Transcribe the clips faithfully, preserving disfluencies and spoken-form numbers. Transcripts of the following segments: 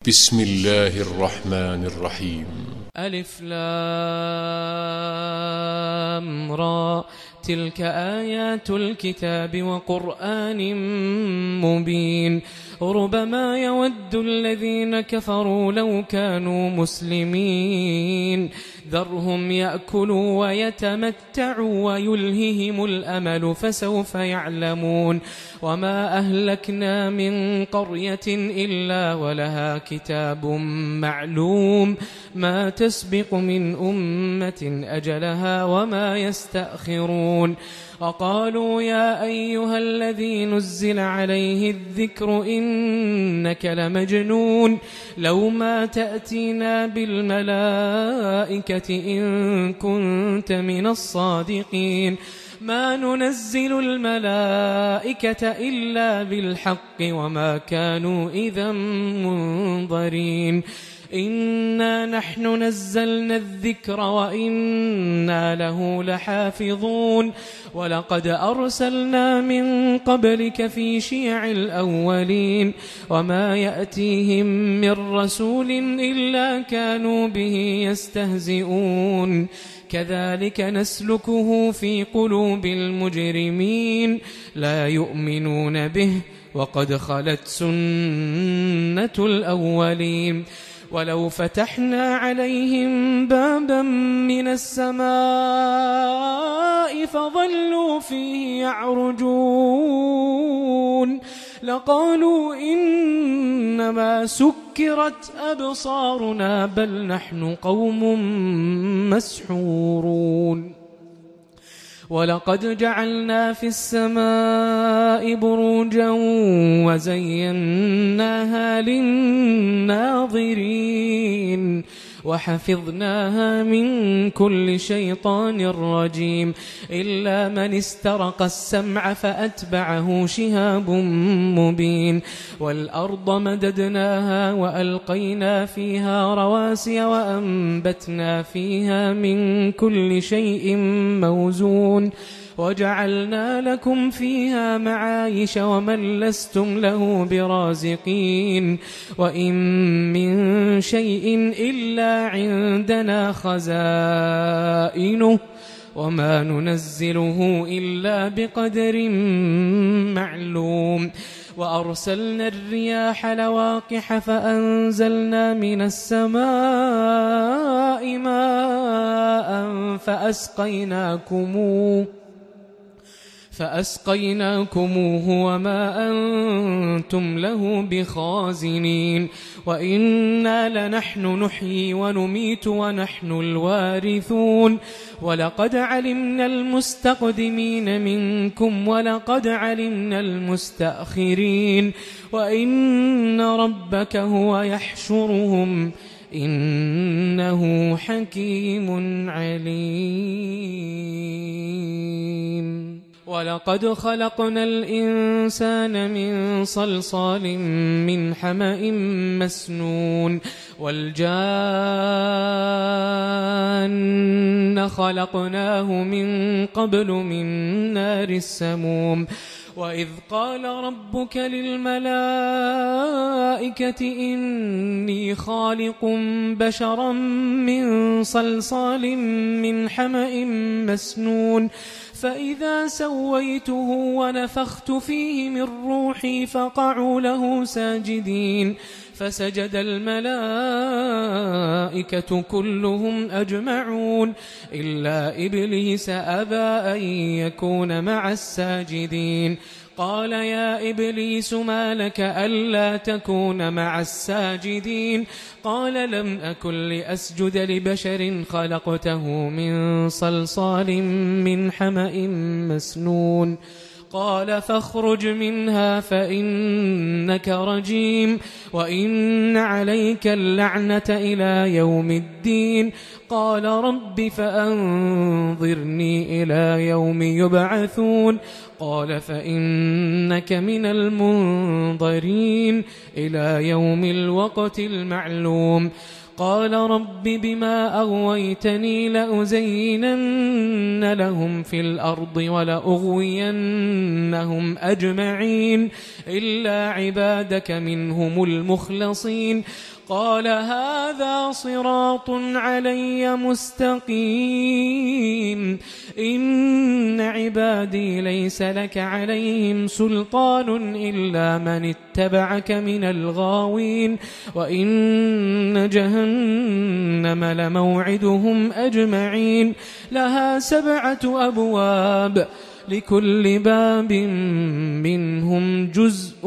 بسم الله الرحمن الرحيم. ألف لام را تلك آيات الكتاب وقرآن مبين ربما يود الذين كفروا لو كانوا مسلمين ذرهم يأكلوا ويتمتعوا ويلههم الأمل فسوف يعلمون وما أهلكنا من قرية إلا ولها كتاب معلوم ما تسبق من أمة أجلها وما يستأخرون وقالوا يا أيها الذي نزل عليه الذكر إنك لمجنون لو ما تأتينا بالملائكة إن كنت من الصادقين ما ننزل الملائكة إلا بالحق وما كانوا إذا منظرين إنا نحن نزلنا الذكر وإنا له لحافظون ولقد أرسلنا من قبلك في شيع الأولين وما يأتيهم من رسول إلا كانوا به يستهزئون كذلك نسلكه في قلوب المجرمين لا يؤمنون به وقد خلت سنة الأولين ولو فتحنا عليهم بابا من السماء فظلوا فيه يعرجون لقالوا إنما سكرت أبصارنا بل نحن قوم مسحورون ولقد جعلنا في السماء بروجا وزيناها للناظرين وحفظناها من كل شيطان رجيم إلا من استرق السمع فأتبعه شهاب مبين والأرض مددناها وألقينا فيها رواسي وأنبتنا فيها من كل شيء موزون وجعلنا لكم فيها معايش ومن لستم له برازقين وإن من شيء إلا عندنا خزائنه وما ننزله إلا بقدر معلوم وأرسلنا الرياح لواقح فأنزلنا من السماء ماء فأسقيناكموه فأسقيناكموه وما أنتم له بخازنين وإنا لنحن نحيي ونميت ونحن الوارثون ولقد علمنا المستقدمين منكم ولقد علمنا المستأخرين وإن ربك هو يحشرهم إنه حكيم عليم ولقد خلقنا الإنسان من صلصال من حمأ مسنون والجان خلقناه من قبل من نار السموم وإذ قال ربك للملائكة إني خالق بشرا من صلصال من حمأ مسنون فإذا سويته ونفخت فيه من روحي فقعوا له ساجدين فسجد الملائكة كلهم أجمعون إلا إبليس أبى أن يكون مع الساجدين قال يا إبليس ما لك ألا تكون مع الساجدين قال لم أكن لأسجد لبشر خلقته من صلصال من حمأ مسنون قال فاخرج منها فإنك رجيم وإن عليك اللعنة إلى يوم الدين قال رب فأنظرني إلى يوم يبعثون قال فإنك من المنظرين إلى يوم الوقت المعلوم قال رب بما أغويتني لأزينن لهم في الأرض ولأغوينهم أجمعين إلا عبادك منهم المخلصين قال هذا صراط علي مستقيم إن عبادي ليس لك عليهم سلطان إلا من اتبعك من الغاوين وإن جهنم لموعدهم أجمعين لها سبعة أبواب لكل باب منهم جزء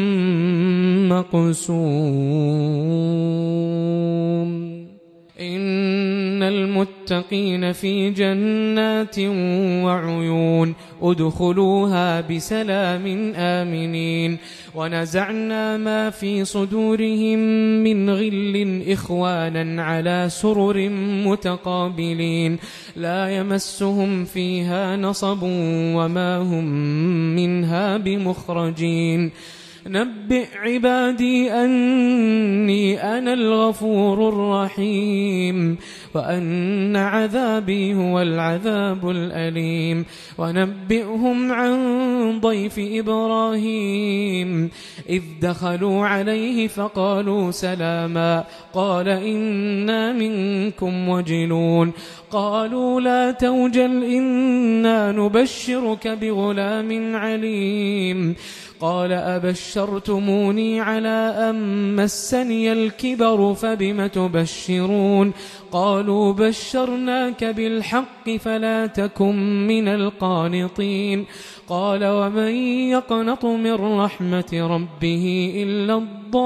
مقسوم إن المتقين في جنات وعيون ادخلوها بسلام آمنين ونزعنا ما في صدورهم من غل إخوانا على سرر متقابلين لا يمسهم فيها نصب وما هم منها بمخرجين نبئ عبادي أني أنا الغفور الرحيم وأن عذابي هو العذاب الأليم ونبئهم عن ضيف إبراهيم إذ دخلوا عليه فقالوا سلاما قال إنا منكم وجلون قالوا لا توجل إنا نبشرك بغلام عليم قال أبشرتموني على أن مسني الكبر فبم تبشرون قالوا بشرناك بالحق فلا تكن من القانطين قال ومن يقنط من رحمة ربه إلا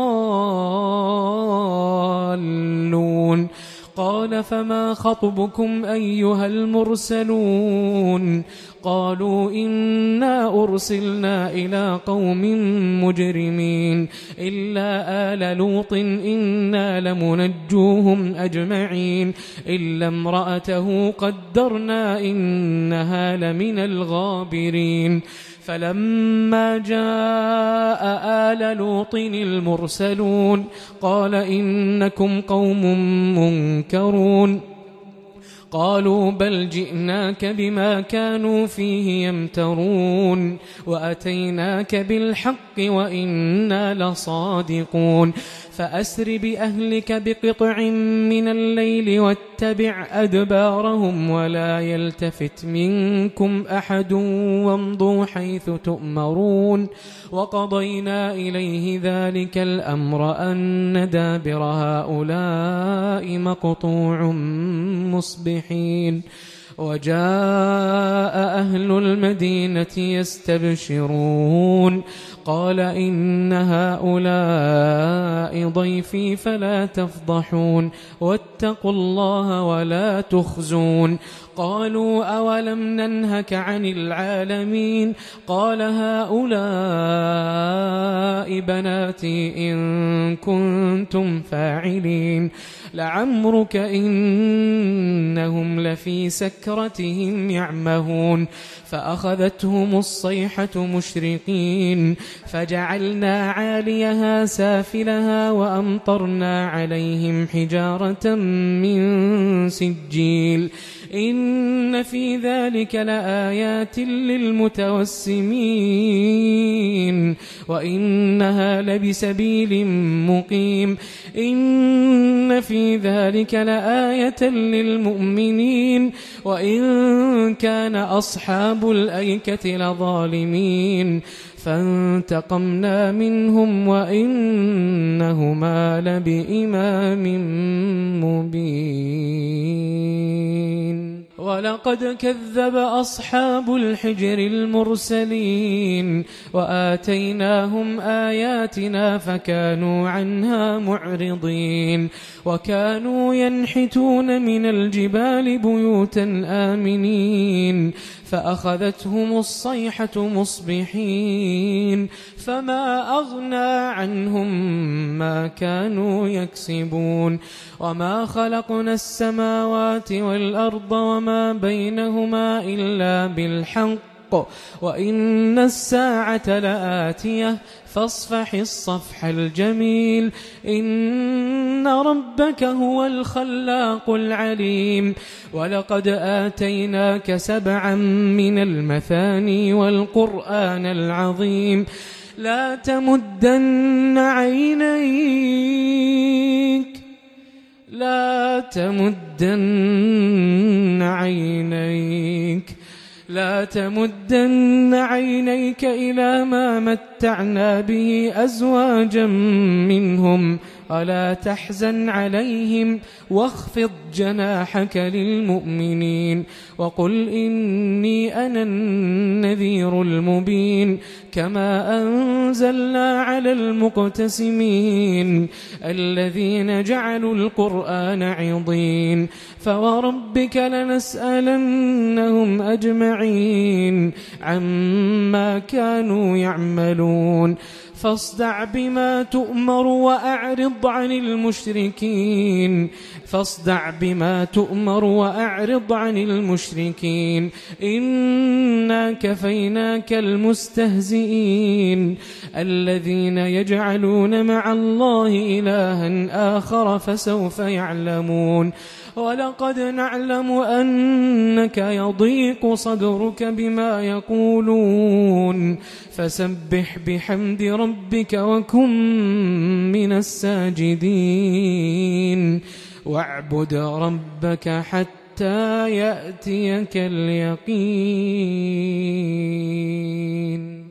الضالون قال فما خطبكم أيها المرسلون قالوا إنا أرسلنا إلى قوم مجرمين إلا آل لوط إنا لمنجوهم أجمعين إلا امرأته قدرنا إنها لمن الغابرين فلما جاء آل لوط المرسلون قال إنكم قوم منكرون قالوا بل جئناك بما كانوا فيه يمترون وأتيناك بالحق وإنا لصادقون فأسر بأهلك بقطع من الليل واتبع أدبارهم ولا يلتفت منكم أحد وامضوا حيث تؤمرون وقضينا إليه ذلك الأمر أن دابر هؤلاء مقطوع مصبحين وجاء أهل المدينة يستبشرون قال إن هؤلاء ضيفي فلا تفضحون واتقوا الله ولا تخزون قالوا أولم ننهك عن العالمين قال هؤلاء بناتي إن كنتم فاعلين لعمرك إنهم لفي سكرتهم يعمهون فأخذتهم الصيحة مشرقين فجعلنا عاليها سافلها وأمطرنا عليهم حجارة من سجيل إن في ذلك لآيات للمتوسمين وإنها لبسبيل مقيم إن في ذلك لآية للمؤمنين وإن كان أصحاب الأيكة لظالمين فانتقمنا منهم وإنهما لبإمام مبين ولقد كذب أصحاب الحجر المرسلين وآتيناهم آياتنا فكانوا عنها معرضين وكانوا ينحتون من الجبال بيوتا آمنين فأخذتهم الصيحة مصبحين فما أغنى عنهم ما كانوا يكسبون وما خلقنا السماوات والأرض وما بينهما إلا بالحق بالحق وإن الساعة لآتية فاصفح الصفح الجميل إن ربك هو الخلاق العليم ولقد آتيناك سبعا من المثاني والقرآن العظيم لا تمدن عينيك لا تمدن عينيك لا تمدن عينيك إلى ما متعنا به أزواجا منهم ولا تحزن عليهم واخفض جناحك للمؤمنين وقل إني أنا النذير المبين كما أنزلنا على المقتسمين الذين جعلوا القرآن عضين فوربك لنسألنهم أجمعين عما كانوا يعملون فاصدع بما تؤمر وأعرض عن المشركين فاصدع بما تؤمر وأعرض عن المشركين إنا كفيناك المستهزئين الذين يجعلون مع الله إلها آخر فسوف يعلمون ولقد نعلم أنك يضيق صدرك بما يقولون فسبح بحمد ربك وكن من الساجدين واعبد ربك حتى يأتيك اليقين.